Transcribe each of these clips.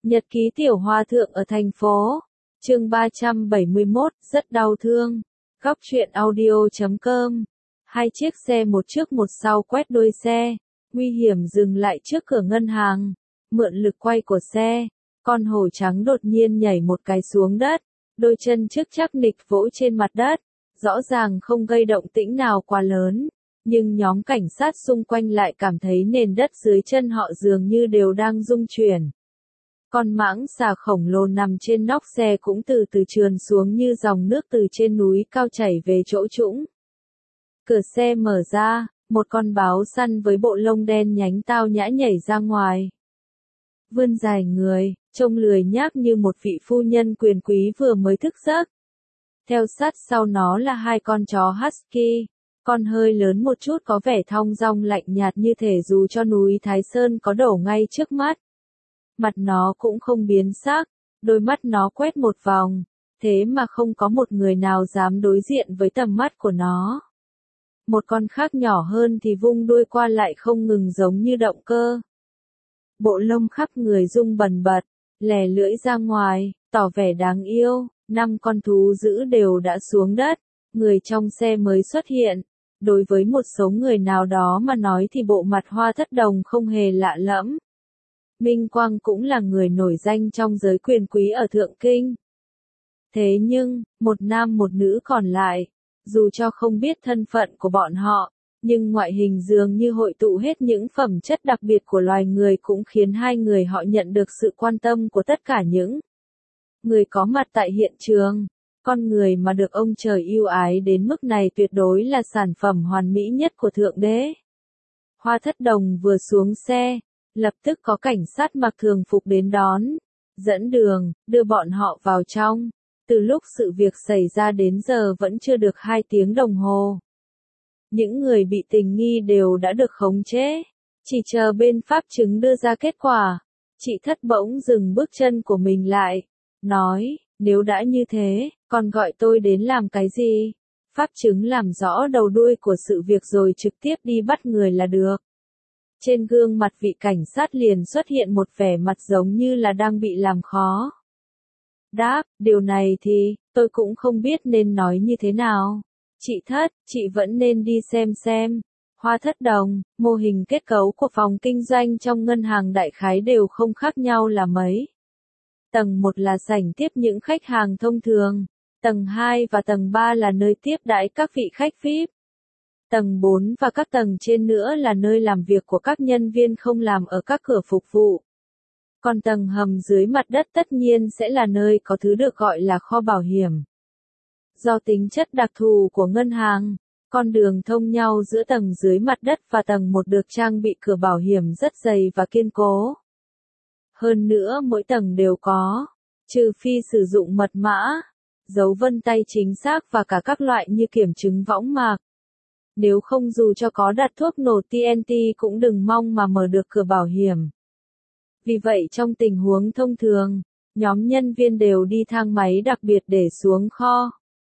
Nhật ký tiểu hòa thượng ở thành phố. Chương 371, rất đau thương. Góc truyện audio.com. Hai chiếc xe một trước một sau quét đuôi xe, nguy hiểm dừng lại trước cửa ngân hàng. Mượn lực quay của xe, con hổ trắng đột nhiên nhảy một cái xuống đất, đôi chân trước chắc nịch vỗ trên mặt đất, rõ ràng không gây động tĩnh nào quá lớn. Nhưng nhóm cảnh sát xung quanh lại cảm thấy nền đất dưới chân họ dường như đều đang rung chuyển. Con mãng xà khổng lồ nằm trên nóc xe cũng từ từ trườn xuống như dòng nước từ trên núi cao chảy về chỗ trũng. Cửa xe mở ra, một con báo săn với bộ lông đen nhánh tao nhã nhảy ra ngoài. Vươn dài người, trông lười nhác như một vị phu nhân quyền quý vừa mới thức giấc. Theo sát sau nó là hai con chó husky. Con hơi lớn một chút có vẻ thong dong lạnh nhạt như thể dù cho núi Thái Sơn có đổ ngay trước mắt. Mặt nó cũng không biến sắc, đôi mắt nó quét một vòng, thế mà không có một người nào dám đối diện với tầm mắt của nó. Một con khác nhỏ hơn thì vung đuôi qua lại không ngừng giống như động cơ. Bộ lông khắp người rung bần bật, lè lưỡi ra ngoài, tỏ vẻ đáng yêu. 5 con thú dữ đều đã xuống đất, người trong xe mới xuất hiện. Đối với một số người nào đó mà nói thì bộ mặt Hoa Thất Đồng không hề lạ lẫm. Minh Quang cũng là người nổi danh trong giới quyền quý ở Thượng Kinh. Thế nhưng, một nam một nữ còn lại, dù cho không biết thân phận của bọn họ, nhưng ngoại hình dường như hội tụ hết những phẩm chất đặc biệt của loài người cũng khiến hai người họ nhận được sự quan tâm của tất cả những người có mặt tại hiện trường. Con người mà được ông trời yêu ái đến mức này tuyệt đối là sản phẩm hoàn mỹ nhất của Thượng Đế. Hoa Thất Đồng vừa xuống xe, lập tức có cảnh sát mặc thường phục đến đón, dẫn đường, đưa bọn họ vào trong. Từ lúc sự việc xảy ra đến giờ vẫn chưa được 2 tiếng đồng hồ. Những người bị tình nghi đều đã được khống chế, chỉ chờ bên pháp chứng đưa ra kết quả. Chị Thất bỗng dừng bước chân của mình lại, nói, nếu đã như thế, còn gọi tôi đến làm cái gì? Pháp chứng làm rõ đầu đuôi của sự việc rồi trực tiếp đi bắt người là được. Trên gương mặt vị cảnh sát liền xuất hiện một vẻ mặt giống như là đang bị làm khó. Đáp, điều này thì, tôi cũng không biết nên nói như thế nào. Chị Thất, chị vẫn nên đi xem. Hoa Thất Đồng, mô hình kết cấu của phòng kinh doanh trong ngân hàng đại khái đều không khác nhau là mấy. Tầng 1 là sảnh tiếp những khách hàng thông thường. Tầng 2 và tầng 3 là nơi tiếp đãi các vị khách VIP. Tầng 4 và các tầng trên nữa là nơi làm việc của các nhân viên không làm ở các cửa phục vụ. Còn tầng hầm dưới mặt đất tất nhiên sẽ là nơi có thứ được gọi là kho bảo hiểm. Do tính chất đặc thù của ngân hàng, con đường thông nhau giữa tầng dưới mặt đất và tầng 1 được trang bị cửa bảo hiểm rất dày và kiên cố. Hơn nữa mỗi tầng đều có, trừ phi sử dụng mật mã, dấu vân tay chính xác và cả các loại như kiểm chứng võng mạc. Nếu không dù cho có đặt thuốc nổ TNT cũng đừng mong mà mở được cửa bảo hiểm. Vì vậy trong tình huống thông thường, nhóm nhân viên đều đi thang máy đặc biệt để xuống kho.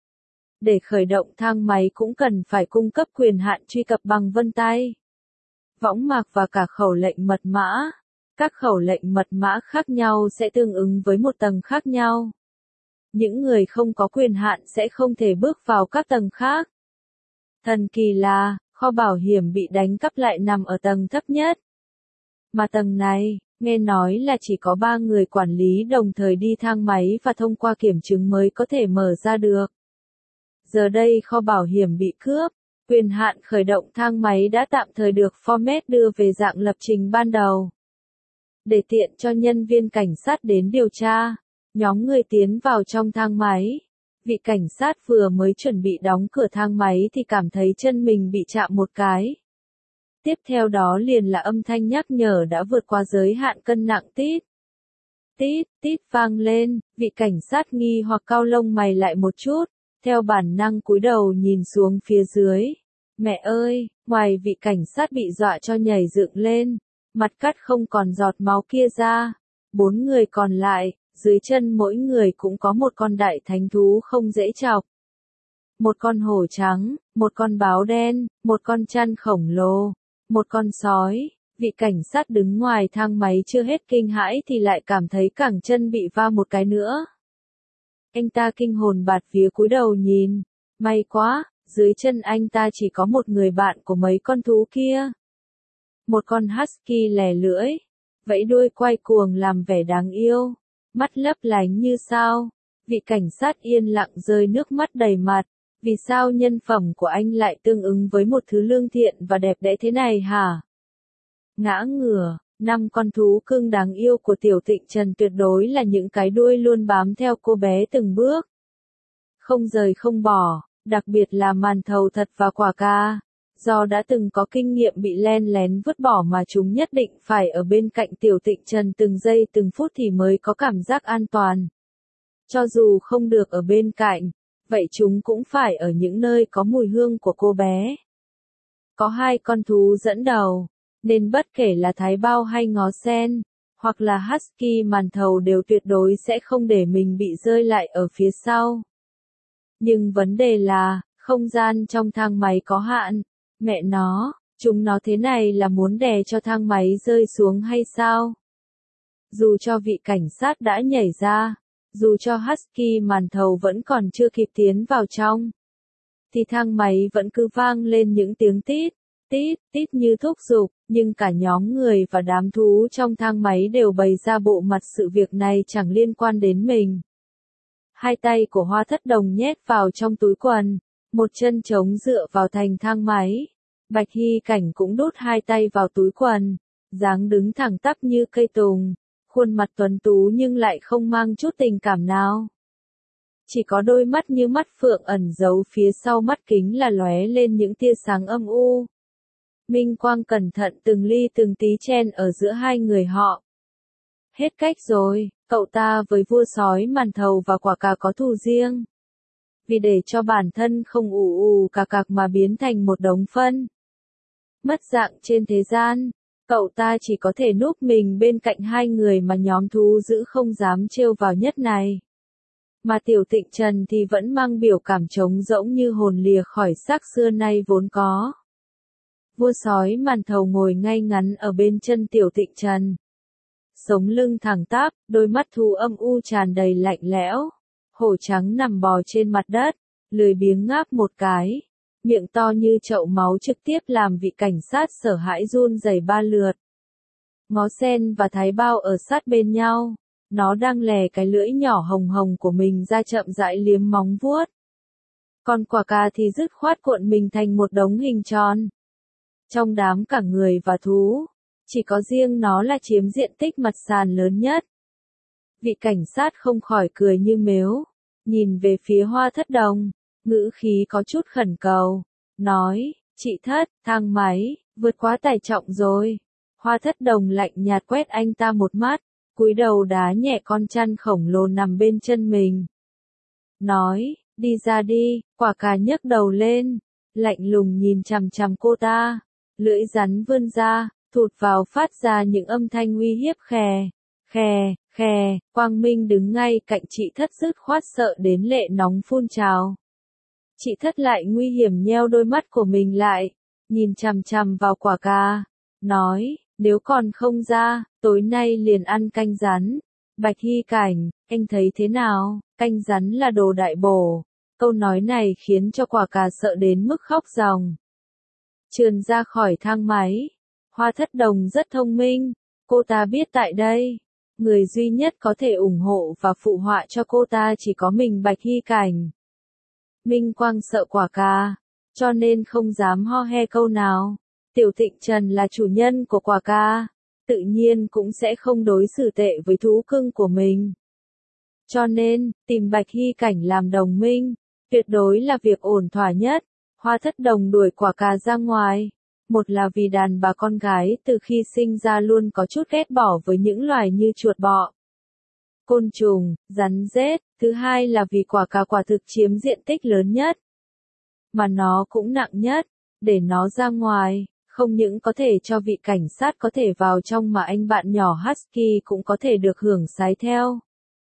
Để khởi động thang máy cũng cần phải cung cấp quyền hạn truy cập bằng vân tay, võng mạc và cả khẩu lệnh mật mã. Các khẩu lệnh mật mã khác nhau sẽ tương ứng với một tầng khác nhau. Những người không có quyền hạn sẽ không thể bước vào các tầng khác. Thần kỳ là, kho bảo hiểm bị đánh cắp lại nằm ở tầng thấp nhất. Mà tầng này, nghe nói là chỉ có 3 người quản lý đồng thời đi thang máy và thông qua kiểm chứng mới có thể mở ra được. Giờ đây kho bảo hiểm bị cướp, quyền hạn khởi động thang máy đã tạm thời được format đưa về dạng lập trình ban đầu. Để tiện cho nhân viên cảnh sát đến điều tra, nhóm người tiến vào trong thang máy. Vị cảnh sát vừa mới chuẩn bị đóng cửa thang máy thì cảm thấy chân mình bị chạm một cái. Tiếp theo đó liền là âm thanh nhắc nhở đã vượt qua giới hạn cân nặng tít. Tít, tít vang lên, vị cảnh sát nghi hoặc cau lông mày lại một chút, theo bản năng cúi đầu nhìn xuống phía dưới. Mẹ ơi, ngoài vị cảnh sát bị dọa cho nhảy dựng lên, mặt cắt không còn giọt máu kia ra, 4 người còn lại, dưới chân mỗi người cũng có một con đại thánh thú không dễ chọc. Một con hổ trắng, một con báo đen, một con chăn khổng lồ, một con sói, Vị cảnh sát đứng ngoài thang máy chưa hết kinh hãi thì lại cảm thấy cẳng chân bị va một cái nữa. Anh ta kinh hồn bạt vía cúi đầu nhìn. May quá, dưới chân anh ta chỉ có một người bạn của mấy con thú kia. Một con husky lè lưỡi, vẫy đuôi quay cuồng làm vẻ đáng yêu, mắt lấp lánh như sao. Vị cảnh sát yên lặng rơi nước mắt đầy mặt. Vì sao nhân phẩm của anh lại tương ứng với một thứ lương thiện và đẹp đẽ thế này hả? Ngã ngửa, 5 con thú cưng đáng yêu của Tiểu Tịnh Trần tuyệt đối là những cái đuôi luôn bám theo cô bé từng bước. Không rời không bỏ, đặc biệt là màn thầu thật và quả ca. Do đã từng có kinh nghiệm bị len lén vứt bỏ mà chúng nhất định phải ở bên cạnh Tiểu Tịnh Trần từng giây từng phút thì mới có cảm giác an toàn. Cho dù không được ở bên cạnh, vậy chúng cũng phải ở những nơi có mùi hương của cô bé. Có 2 con thú dẫn đầu, nên bất kể là Thái Bao hay Ngó Sen, hoặc là Husky màn thầu đều tuyệt đối sẽ không để mình bị rơi lại ở phía sau. Nhưng vấn đề là, không gian trong thang máy có hạn. Mẹ nó, chúng nó thế này là muốn đè cho thang máy rơi xuống hay sao? Dù cho vị cảnh sát đã nhảy ra, dù cho Husky màn thầu vẫn còn chưa kịp tiến vào trong, thì thang máy vẫn cứ vang lên những tiếng tít, tít, tít như thúc giục, nhưng cả nhóm người và đám thú trong thang máy đều bày ra bộ mặt sự việc này chẳng liên quan đến mình. 2 tay của Hoa Thất Đồng nhét vào trong túi quần, một chân trống dựa vào thành thang máy. Bạch Hy Cảnh cũng đút 2 tay vào túi quần, dáng đứng thẳng tắp như cây tùng, khuôn mặt tuấn tú nhưng lại không mang chút tình cảm nào. Chỉ có đôi mắt như mắt phượng ẩn giấu phía sau mắt kính là lóe lên những tia sáng âm u. Minh quang cẩn thận từng ly từng tí chen ở giữa hai người họ. Hết cách rồi, cậu ta với vua sói màn thầu và quả cà có thù riêng. Vì để cho bản thân không ù ù cà cạc mà biến thành một đống phân mất dạng trên thế gian, cậu ta chỉ có thể núp mình bên cạnh hai người mà nhóm thú dữ không dám trêu vào nhất này. Mà Tiểu Tịnh Trần thì vẫn mang biểu cảm trống rỗng như hồn lìa khỏi xác xưa nay vốn có. Vua sói màn thầu ngồi ngay ngắn ở bên chân Tiểu Tịnh Trần. Sống lưng thẳng tắp, đôi mắt thú âm u tràn đầy lạnh lẽo. Hổ trắng nằm bò trên mặt đất, lười biếng ngáp một cái. Miệng to như chậu máu trực tiếp làm vị cảnh sát sợ hãi run rẩy 3 lượt. Ngó Sen và Thái Bao ở sát bên nhau. Nó đang lè cái lưỡi nhỏ hồng hồng của mình ra chậm rãi liếm móng vuốt. Còn quả cà thì dứt khoát cuộn mình thành một đống hình tròn. Trong đám cả người và thú, chỉ có riêng nó là chiếm diện tích mặt sàn lớn nhất. Vị cảnh sát không khỏi cười như mếu, nhìn về phía Hoa Thất Đồng, ngữ khí có chút khẩn cầu, nói, chị Thất, thang máy, vượt quá tải trọng rồi. Hoa Thất Đồng lạnh nhạt quét anh ta một mắt, cúi đầu đá nhẹ con chăn khổng lồ nằm bên chân mình. Nói, đi ra đi, quả cà nhấc đầu lên, lạnh lùng nhìn chằm chằm cô ta, lưỡi rắn vươn ra, thụt vào phát ra những âm thanh uy hiếp khè, khè, khè. Quang Minh đứng ngay cạnh chị Thất dứt khoát sợ đến lệ nóng phun trào. Chị Thất lại nguy hiểm nheo đôi mắt của mình lại, nhìn chằm chằm vào quả cà, nói, nếu còn không ra, tối nay liền ăn canh rắn. Bạch Hy Cảnh, anh thấy thế nào, canh rắn là đồ đại bổ. Câu nói này khiến cho quả cà sợ đến mức khóc ròng. Trườn ra khỏi thang máy. Hoa Thất Đồng rất thông minh, cô ta biết tại đây, người duy nhất có thể ủng hộ và phụ họa cho cô ta chỉ có mình Bạch Hy Cảnh. Minh Quang sợ quả cà, cho nên không dám ho he câu nào. Tiểu Tịnh Trần là chủ nhân của quả cà, tự nhiên cũng sẽ không đối xử tệ với thú cưng của mình. Cho nên, tìm Bạch Hy Cảnh làm đồng minh, tuyệt đối là việc ổn thỏa nhất. Hoa Thất Đồng đuổi quả cà ra ngoài. Một là vì đàn bà con gái từ khi sinh ra luôn có chút ghét bỏ với những loài như chuột bọ, côn trùng, rắn rết. Thứ hai là vì quả cà quả thực chiếm diện tích lớn nhất, mà nó cũng nặng nhất. Để nó ra ngoài, không những có thể cho vị cảnh sát có thể vào trong mà anh bạn nhỏ Husky cũng có thể được hưởng sái theo.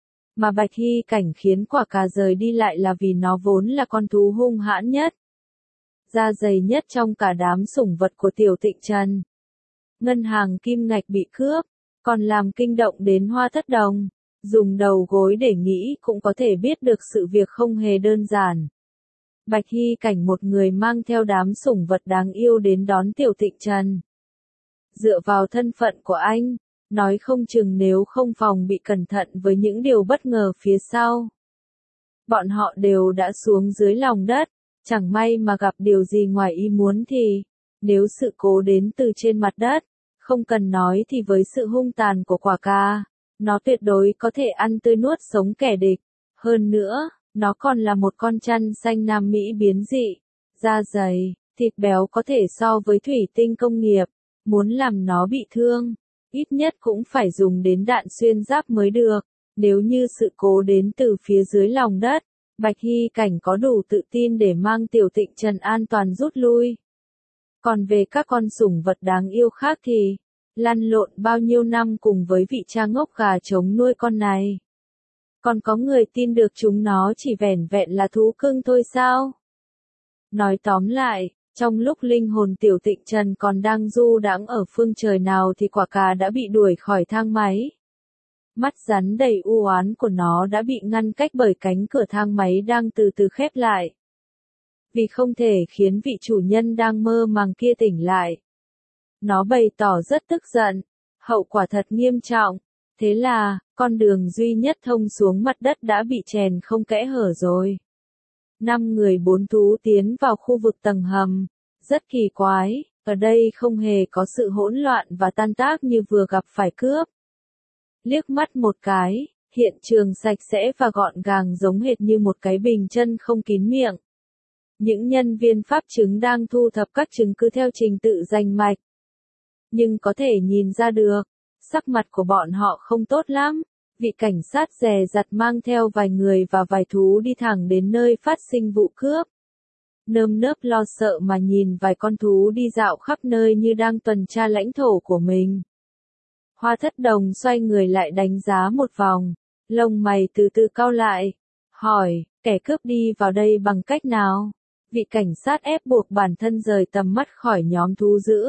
Mà Bạch Hy Cảnh khiến quả cà rời đi lại là vì nó vốn là con thú hung hãn nhất, da dày nhất trong cả đám sủng vật của Tiểu Tịnh Trần. ngân hàng kim ngạch bị cướp, còn làm kinh động đến Hoa Thất Đồng. Dùng đầu gối để nghĩ cũng có thể biết được sự việc không hề đơn giản. Bạch Hy Cảnh một người mang theo đám sủng vật đáng yêu đến đón Tiểu Tịnh Trần. Dựa vào thân phận của anh, nói không chừng nếu không phòng bị cẩn thận với những điều bất ngờ phía sau. Bọn họ đều đã xuống dưới lòng đất, chẳng may mà gặp điều gì ngoài ý muốn thì, nếu sự cố đến từ trên mặt đất, không cần nói thì với sự hung tàn của quả cà, nó tuyệt đối có thể ăn tươi nuốt sống kẻ địch. Hơn nữa, nó còn là một con chăn xanh Nam Mỹ biến dị, da dày, thịt béo có thể so với thủy tinh công nghiệp, muốn làm nó bị thương, ít nhất cũng phải dùng đến đạn xuyên giáp mới được. Nếu như sự cố đến từ phía dưới lòng đất, Bạch Hy Cảnh có đủ tự tin để mang Tiểu Tịnh Trần an toàn rút lui. Còn về các con sủng vật đáng yêu khác thì, lăn lộn bao nhiêu năm cùng với vị cha ngốc gà trống nuôi con này. Còn có người tin được chúng nó chỉ vẻn vẹn là thú cưng thôi sao? Nói tóm lại, trong lúc linh hồn Tiểu Tịnh Trần còn đang du đãng ở phương trời nào thì quả cà đã bị đuổi khỏi thang máy. Mắt rắn đầy u oán của nó đã bị ngăn cách bởi cánh cửa thang máy đang từ từ khép lại. Vì không thể khiến vị chủ nhân đang mơ màng kia tỉnh lại. Nó bày tỏ rất tức giận, hậu quả thật nghiêm trọng. Thế là, con đường duy nhất thông xuống mặt đất đã bị chèn không kẽ hở rồi. 5 người 4 thú tiến vào khu vực tầng hầm. Rất kỳ quái, ở đây không hề có sự hỗn loạn và tan tác như vừa gặp phải cướp. Liếc mắt một cái, hiện trường sạch sẽ và gọn gàng giống hệt như một cái bình chân không kín miệng. Những nhân viên pháp chứng đang thu thập các chứng cứ theo trình tự rành mạch. Nhưng có thể nhìn ra được, sắc mặt của bọn họ không tốt lắm. Vị cảnh sát dè dặt mang theo vài người và vài thú đi thẳng đến nơi phát sinh vụ cướp. Nơm nớp lo sợ mà nhìn vài con thú đi dạo khắp nơi như đang tuần tra lãnh thổ của mình. Hoa Thất Đồng xoay người lại đánh giá một vòng, lông mày từ từ cau lại, hỏi, kẻ cướp đi vào đây bằng cách nào? Vị cảnh sát ép buộc bản thân rời tầm mắt khỏi nhóm thú dữ.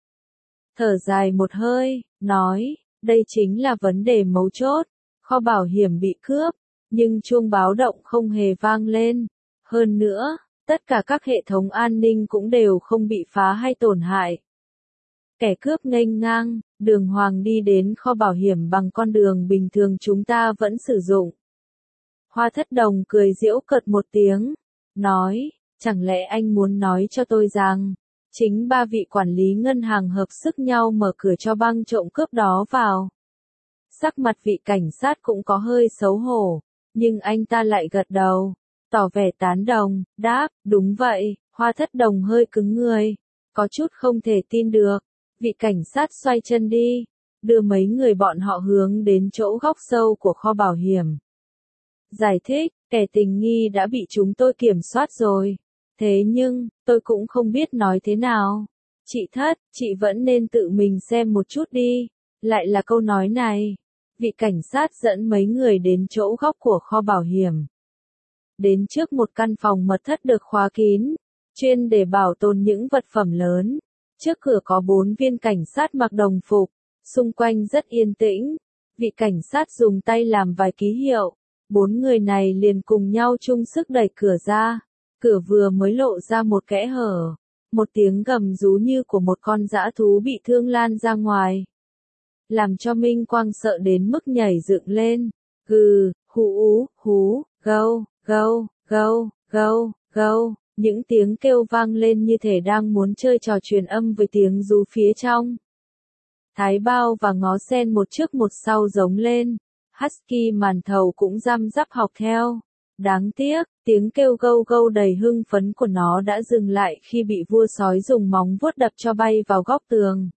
Thở dài một hơi, nói, đây chính là vấn đề mấu chốt, kho bảo hiểm bị cướp, nhưng chuông báo động không hề vang lên. Hơn nữa, tất cả các hệ thống an ninh cũng đều không bị phá hay tổn hại. Kẻ cướp nghênh ngang, đường hoàng đi đến kho bảo hiểm bằng con đường bình thường chúng ta vẫn sử dụng. Hoa Thất Đồng cười giễu cợt một tiếng, nói, chẳng lẽ anh muốn nói cho tôi rằng, chính 3 vị quản lý ngân hàng hợp sức nhau mở cửa cho băng trộm cướp đó vào. Sắc mặt vị cảnh sát cũng có hơi xấu hổ, nhưng anh ta lại gật đầu, tỏ vẻ tán đồng, đáp, đúng vậy. Hoa Thất Đồng hơi cứng người, có chút không thể tin được. Vị cảnh sát xoay chân đi, đưa mấy người bọn họ hướng đến chỗ góc sâu của kho bảo hiểm. Giải thích, kẻ tình nghi đã bị chúng tôi kiểm soát rồi. Thế nhưng, tôi cũng không biết nói thế nào. Chị Thất, chị vẫn nên tự mình xem một chút đi. Lại là câu nói này. Vị cảnh sát dẫn mấy người đến chỗ góc của kho bảo hiểm. Đến trước một căn phòng mật thất được khóa kín, chuyên để bảo tồn những vật phẩm lớn. Trước cửa có 4 viên cảnh sát mặc đồng phục, xung quanh rất yên tĩnh. Vị cảnh sát dùng tay làm vài ký hiệu. 4 người này liền cùng nhau chung sức đẩy cửa ra. Cửa vừa mới lộ ra một kẽ hở. Một tiếng gầm rú như của một con dã thú bị thương lan ra ngoài. Làm cho Minh Quang sợ đến mức nhảy dựng lên. Gừ, hú, gâu, gâu, gâu, gâu, gâu. Những tiếng kêu vang lên như thể đang muốn chơi trò truyền âm với tiếng rú phía trong. Thái Bao và Ngó Sen một trước một sau giống lên. Husky Màn Thầu cũng răm rắp học theo. Đáng tiếc, tiếng kêu gâu gâu đầy hưng phấn của nó đã dừng lại khi bị vua sói dùng móng vuốt đập cho bay vào góc tường.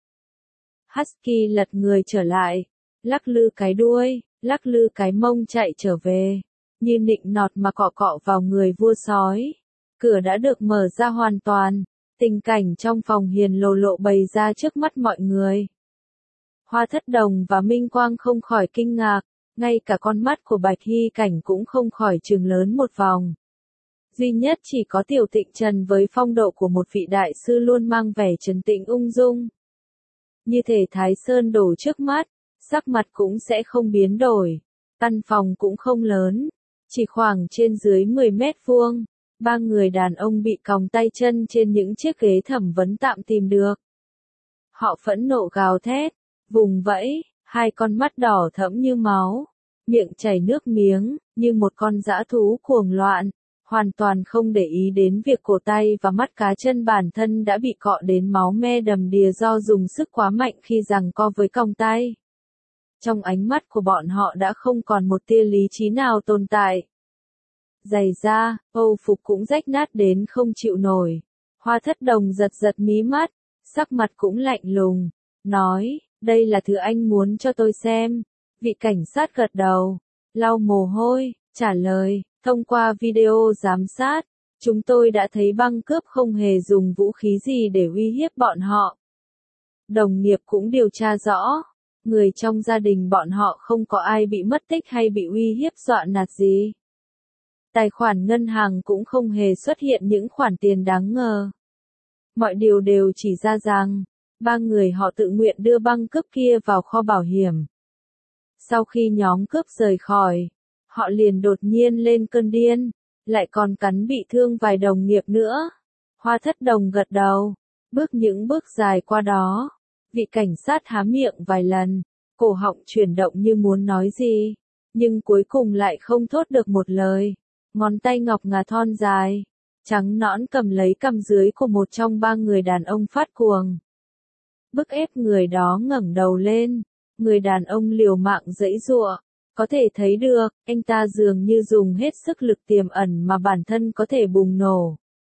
Husky lật người trở lại, lắc lư cái đuôi, lắc lư cái mông chạy trở về, như nịnh nọt mà cọ cọ vào người vua sói. Cửa đã được mở ra hoàn toàn, tình cảnh trong phòng hiền lộ bày ra trước mắt mọi người. Hoa Thất Đồng và Minh Quang không khỏi kinh ngạc, ngay cả con mắt của Bạch Hy Cảnh cũng không khỏi trừng lớn một vòng. Duy nhất chỉ có Tiểu Tịnh Trần với phong độ của một vị đại sư luôn mang vẻ trấn tĩnh ung dung. như thể Thái Sơn đổ trước mắt, sắc mặt cũng sẽ không biến đổi. Căn phòng cũng không lớn, chỉ khoảng trên dưới 10 mét vuông. Ba người đàn ông bị còng tay chân trên những chiếc ghế thẩm vấn tạm tìm được. Họ phẫn nộ gào thét, vùng vẫy, hai con mắt đỏ thẫm như máu, miệng chảy nước miếng, như một con dã thú cuồng loạn, hoàn toàn không để ý đến việc cổ tay và mắt cá chân bản thân đã bị cọ đến máu me đầm đìa do dùng sức quá mạnh khi giằng co với còng tay. Trong ánh mắt của bọn họ đã không còn một tia lý trí nào tồn tại. Giày da, âu phục cũng rách nát đến không chịu nổi. Hoa Thất Đồng giật giật mí mắt, sắc mặt cũng lạnh lùng, nói, đây là thứ anh muốn cho tôi xem. Vị cảnh sát gật đầu, lau mồ hôi, trả lời, thông qua video giám sát, chúng tôi đã thấy băng cướp không hề dùng vũ khí gì để uy hiếp bọn họ. Đồng nghiệp cũng điều tra rõ, người trong gia đình bọn họ không có ai bị mất tích hay bị uy hiếp dọa nạt gì. Tài khoản ngân hàng cũng không hề xuất hiện những khoản tiền đáng ngờ. Mọi điều đều chỉ ra rằng, ba người họ tự nguyện đưa băng cướp kia vào kho bảo hiểm. Sau khi nhóm cướp rời khỏi, họ liền đột nhiên lên cơn điên, lại còn cắn bị thương vài đồng nghiệp nữa. Hoa Thất Đồng gật đầu, bước những bước dài qua đó. Vị cảnh sát há miệng vài lần, cổ họng chuyển động như muốn nói gì, nhưng cuối cùng lại không thốt được một lời. Ngón tay ngọc ngà thon dài, trắng nõn cầm lấy cằm dưới của một trong ba người đàn ông phát cuồng. Bức ép người đó ngẩng đầu lên, người đàn ông liều mạng giãy giụa, có thể thấy được, anh ta dường như dùng hết sức lực tiềm ẩn mà bản thân có thể bùng nổ.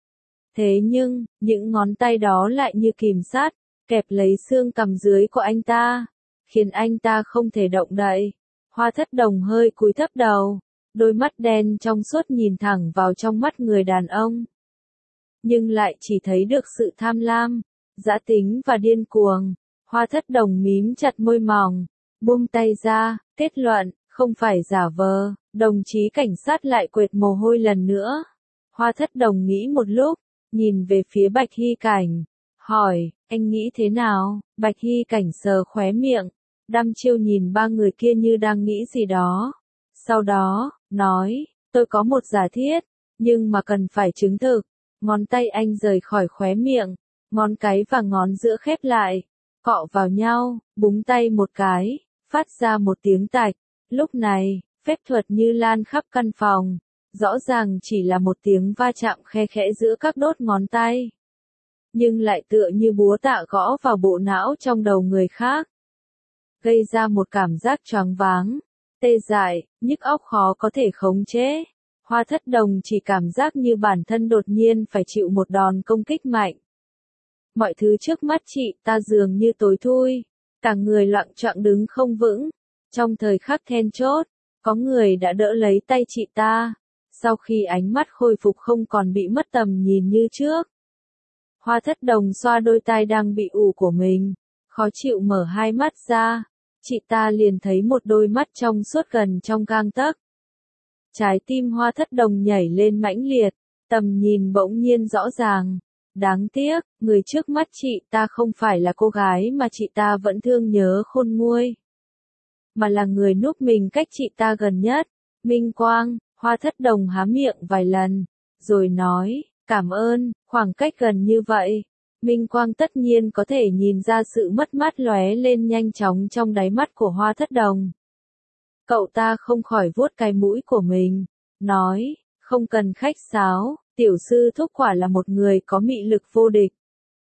Thế nhưng, những ngón tay đó lại như kìm sát, kẹp lấy xương cằm dưới của anh ta, khiến anh ta không thể động đậy. Hoa Thất Đồng hơi cúi thấp đầu, đôi mắt đen trong suốt nhìn thẳng vào trong mắt người đàn ông. Nhưng lại chỉ thấy được sự tham lam, dã tính và điên cuồng. Hoa Thất Đồng mím chặt môi mỏng, buông tay ra, kết luận, không phải giả vờ. Đồng chí cảnh sát lại quệt mồ hôi lần nữa. Hoa Thất Đồng nghĩ một lúc, nhìn về phía Bạch Hy Cảnh, hỏi, anh nghĩ thế nào? Bạch Hy Cảnh sờ khóe miệng, đăm chiêu nhìn ba người kia như đang nghĩ gì đó. Sau đó, nói, tôi có một giả thiết, nhưng mà cần phải chứng thực. Ngón tay anh rời khỏi khóe miệng, ngón cái và ngón giữa khép lại, cọ vào nhau, búng tay một cái, phát ra một tiếng tạch. Lúc này, phép thuật như lan khắp căn phòng, rõ ràng chỉ là một tiếng va chạm khe khẽ giữa các đốt ngón tay. Nhưng lại tựa như búa tạ gõ vào bộ não trong đầu người khác. Gây ra một cảm giác choáng váng, tê dại, nhức óc khó có thể khống chế. Hoa Thất Đồng chỉ cảm giác như bản thân đột nhiên phải chịu một đòn công kích mạnh. Mọi thứ trước mắt chị ta dường như tối thui, cả người loạng choạng đứng không vững. Trong thời khắc then chốt, có người đã đỡ lấy tay chị ta, sau khi ánh mắt khôi phục không còn bị mất tầm nhìn như trước. Hoa Thất Đồng xoa đôi tai đang bị ù của mình, khó chịu mở hai mắt ra, chị ta liền thấy một đôi mắt trong suốt gần trong gang tấc. Trái tim Hoa Thất Đồng nhảy lên mãnh liệt, tầm nhìn bỗng nhiên rõ ràng. Đáng tiếc, người trước mắt chị ta không phải là cô gái mà chị ta vẫn thương nhớ khôn nguôi, mà là người núp mình cách chị ta gần nhất. Minh Quang. Hoa Thất Đồng há miệng vài lần, rồi nói, cảm ơn. Khoảng cách gần như vậy, Minh Quang tất nhiên có thể nhìn ra sự mất mát lóe lên nhanh chóng trong đáy mắt của Hoa Thất Đồng. Cậu ta không khỏi vuốt cái mũi của mình, nói, không cần khách sáo, tiểu sư thúc quả là một người có mị lực vô địch.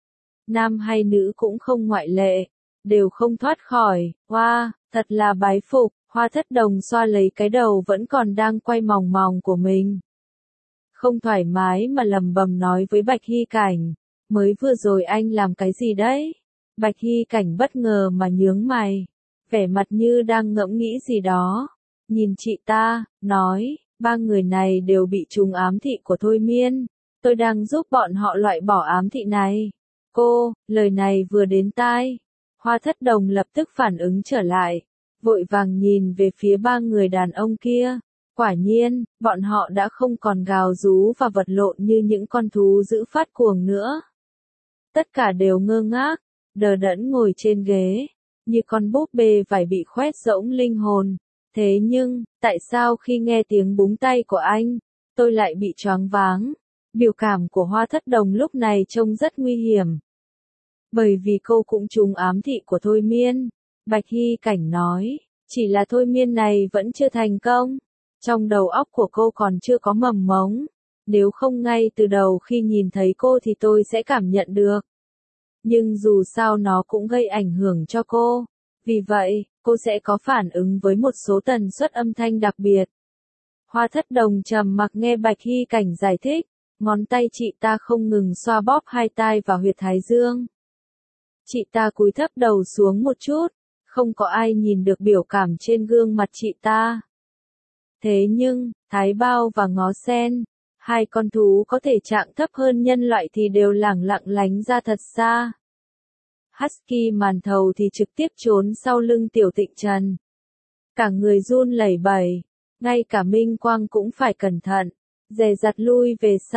Nam hay nữ cũng không ngoại lệ, đều không thoát khỏi. Hoa, thật là bái phục. Hoa Thất Đồng xoa lấy cái đầu vẫn còn đang quay mòng mòng của mình. Không thoải mái mà lầm bầm nói với Bạch Hy Cảnh, mới vừa rồi anh làm cái gì đấy? Bạch Hy Cảnh bất ngờ mà nhướng mày, vẻ mặt như đang ngẫm nghĩ gì đó. Nhìn chị ta, nói, ba người này đều bị trúng ám thị của thôi miên, tôi đang giúp bọn họ loại bỏ ám thị này. Cô, lời này vừa đến tai. Hoa Thất Đồng lập tức phản ứng trở lại, vội vàng nhìn về phía ba người đàn ông kia. Quả nhiên, bọn họ đã không còn gào rú và vật lộn như những con thú dữ phát cuồng nữa. Tất cả đều ngơ ngác, đờ đẫn ngồi trên ghế, như con búp bê phải bị khoét rỗng linh hồn. Thế nhưng, tại sao khi nghe tiếng búng tay của anh, tôi lại bị choáng váng? Biểu cảm của Hoa Thất Đồng lúc này trông rất nguy hiểm. Bởi vì cô cũng trúng ám thị của thôi miên. Bạch Hy Cảnh nói, chỉ là thôi miên này vẫn chưa thành công. Trong đầu óc của cô còn chưa có mầm mống. Nếu không ngay từ đầu khi nhìn thấy cô thì tôi sẽ cảm nhận được. Nhưng dù sao nó cũng gây ảnh hưởng cho cô. Vì vậy, cô sẽ có phản ứng với một số tần suất âm thanh đặc biệt. Hoa Thất Đồng trầm mặc nghe Bạch Hy Cảnh giải thích. Ngón tay chị ta không ngừng xoa bóp hai tai vào huyệt thái dương. Chị ta cúi thấp đầu xuống một chút. Không có ai nhìn được biểu cảm trên gương mặt chị ta. Thế nhưng, thái bao và ngó sen, hai con thú có thể trạng thấp hơn nhân loại thì đều lẳng lặng lánh ra thật xa. Husky màn thầu thì trực tiếp trốn sau lưng Tiểu Tịnh Trần. Cả người run lẩy bẩy, ngay cả Minh Quang cũng phải cẩn thận, dè dặt lui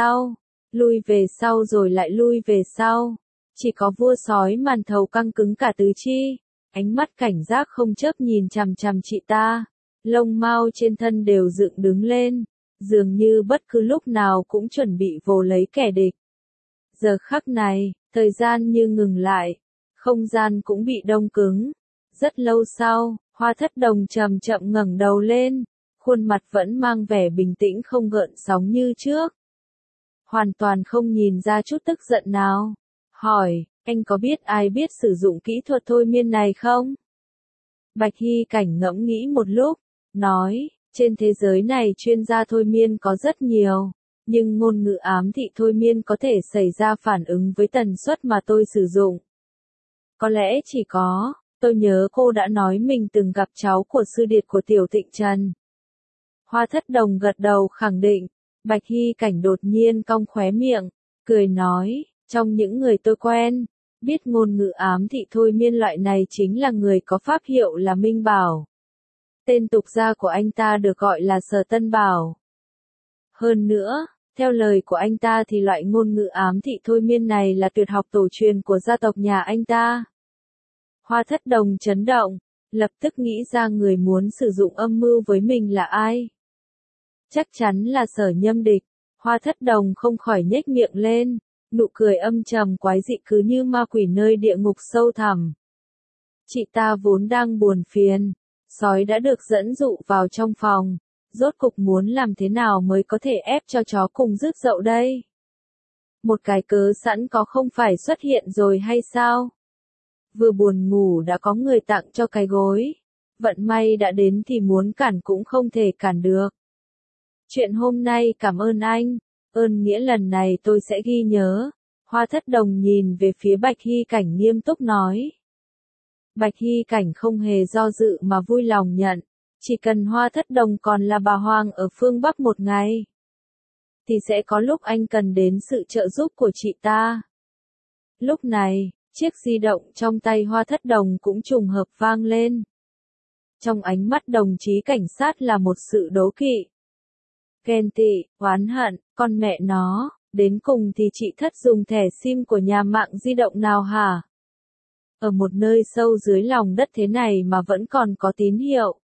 về sau rồi lại lui về sau. Chỉ có vua sói màn thầu căng cứng cả tứ chi, ánh mắt cảnh giác không chớp nhìn chằm chằm chị ta, lông mao trên thân đều dựng đứng lên, dường như bất cứ lúc nào cũng chuẩn bị vồ lấy kẻ địch. Giờ khắc này, thời gian như ngừng lại, không gian cũng bị đông cứng. Rất lâu sau, Hoa Thất Đồng chậm chậm ngẩng đầu lên, khuôn mặt vẫn mang vẻ bình tĩnh không gợn sóng như trước. Hoàn toàn không nhìn ra chút tức giận nào. Hỏi, anh có biết ai biết sử dụng kỹ thuật thôi miên này không? Bạch Hy Cảnh ngẫm nghĩ một lúc, nói, trên thế giới này chuyên gia thôi miên có rất nhiều, nhưng ngôn ngữ ám thị thôi miên có thể xảy ra phản ứng với tần suất mà tôi sử dụng. Có lẽ chỉ có, tôi nhớ cô đã nói mình từng gặp cháu của sư điệt của Tiểu Tịnh Trần. Hoa Thất Đồng gật đầu khẳng định, Bạch Hy Cảnh đột nhiên cong khóe miệng, cười nói, trong những người tôi quen, biết ngôn ngữ ám thị thôi miên loại này chính là người có pháp hiệu là Minh Bảo. Tên tục gia của anh ta được gọi là Sở Tân Bảo. Hơn nữa, theo lời của anh ta thì loại ngôn ngữ ám thị thôi miên này là tuyệt học tổ truyền của gia tộc nhà anh ta. Hoa Thất Đồng chấn động, lập tức nghĩ ra người muốn sử dụng âm mưu với mình là ai. Chắc chắn là Sở Nhâm Địch. Hoa Thất Đồng không khỏi nhếch miệng lên, nụ cười âm trầm quái dị cứ như ma quỷ nơi địa ngục sâu thẳm. Chị ta vốn đang buồn phiền, sói đã được dẫn dụ vào trong phòng, rốt cục muốn làm thế nào mới có thể ép cho chó cùng rước dậu đây? Một cái cớ sẵn có không phải xuất hiện rồi hay sao? Vừa buồn ngủ đã có người tặng cho cái gối, vận may đã đến thì muốn cản cũng không thể cản được. Chuyện hôm nay cảm ơn anh, ơn nghĩa lần này tôi sẽ ghi nhớ. Hoa Thất Đồng nhìn về phía Bạch Hy Cảnh nghiêm túc nói. Bạch Hy Cảnh không hề do dự mà vui lòng nhận, chỉ cần Hoa Thất Đồng còn là bà Hoàng ở phương Bắc một ngày, thì sẽ có lúc anh cần đến sự trợ giúp của chị ta. Lúc này, chiếc di động trong tay Hoa Thất Đồng cũng trùng hợp vang lên. Trong ánh mắt đồng chí cảnh sát là một sự đố kỵ, ghen tị, oán hận, con mẹ nó, đến cùng thì chị Thất dùng thẻ SIM của nhà mạng di động nào hả? Ở một nơi sâu dưới lòng đất thế này mà vẫn còn có tín hiệu.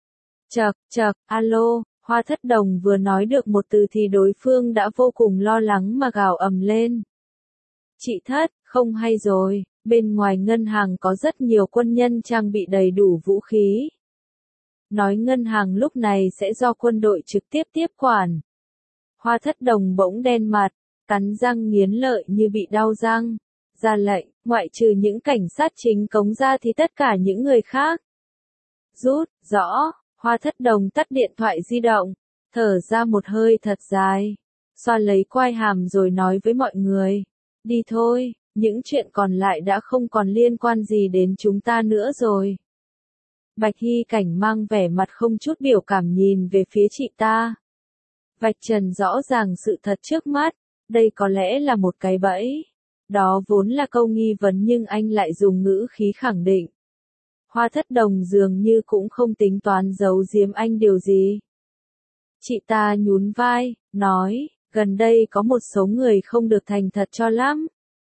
Chậc, alo, Hoa Thất Đồng vừa nói được một từ thì đối phương đã vô cùng lo lắng mà gào ầm lên. Chị Thất, không hay rồi, bên ngoài ngân hàng có rất nhiều quân nhân trang bị đầy đủ vũ khí. Nói ngân hàng lúc này sẽ do quân đội trực tiếp tiếp quản. Hoa Thất Đồng bỗng đen mặt, cắn răng nghiến lợi như bị đau răng. Ra lệnh, ngoại trừ những cảnh sát chính cống ra thì tất cả những người khác. Rút, rõ, Hoa Thất Đồng tắt điện thoại di động, thở ra một hơi thật dài, xoa lấy quai hàm rồi nói với mọi người. Đi thôi, những chuyện còn lại đã không còn liên quan gì đến chúng ta nữa rồi. Bạch Hy Cảnh mang vẻ mặt không chút biểu cảm nhìn về phía chị ta. Vạch trần rõ ràng sự thật trước mắt, đây có lẽ là một cái bẫy. Đó vốn là câu nghi vấn nhưng anh lại dùng ngữ khí khẳng định. Hoa Thất Đồng dường như cũng không tính toán giấu giếm anh điều gì. Chị ta nhún vai, nói, gần đây có một số người không được thành thật cho lắm.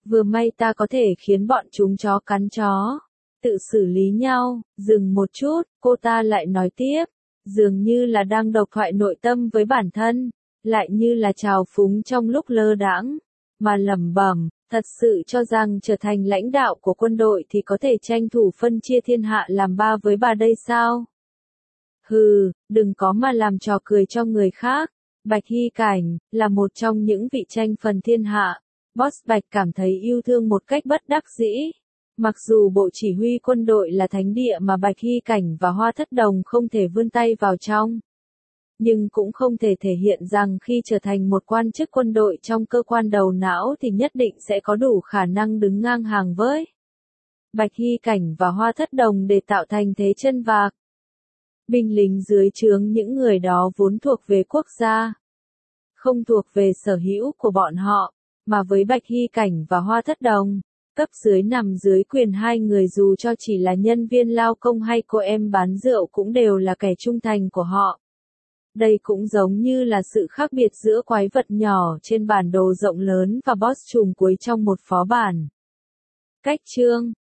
Vừa may ta có thể khiến bọn chúng chó cắn chó tự xử lý nhau. Dừng một chút, cô ta lại nói tiếp, dường như là đang độc thoại nội tâm với bản thân, lại như là trào phúng trong lúc lơ đãng, mà lẩm bẩm, thật sự cho rằng trở thành lãnh đạo của quân đội thì có thể tranh thủ phân chia thiên hạ làm ba với bà đây sao? Hừ, đừng có mà làm trò cười cho người khác. Bạch Hy Cảnh, là một trong những vị tranh phần thiên hạ. Boss Bạch cảm thấy yêu thương một cách bất đắc dĩ. Mặc dù bộ chỉ huy quân đội là thánh địa mà Bạch Hy Cảnh và Hoa Thất Đồng không thể vươn tay vào trong, nhưng cũng không thể thể hiện rằng khi trở thành một quan chức quân đội trong cơ quan đầu não thì nhất định sẽ có đủ khả năng đứng ngang hàng với Bạch Hy Cảnh và Hoa Thất Đồng để tạo thành thế chân vạc. Binh lính dưới trướng những người đó vốn thuộc về quốc gia, không thuộc về sở hữu của bọn họ, mà với Bạch Hy Cảnh và Hoa Thất Đồng, cấp dưới nằm dưới quyền hai người dù cho chỉ là nhân viên lao công hay cô em bán rượu cũng đều là kẻ trung thành của họ. Đây cũng giống như là sự khác biệt giữa quái vật nhỏ trên bản đồ rộng lớn và boss trùm cuối trong một phó bản. Cách chương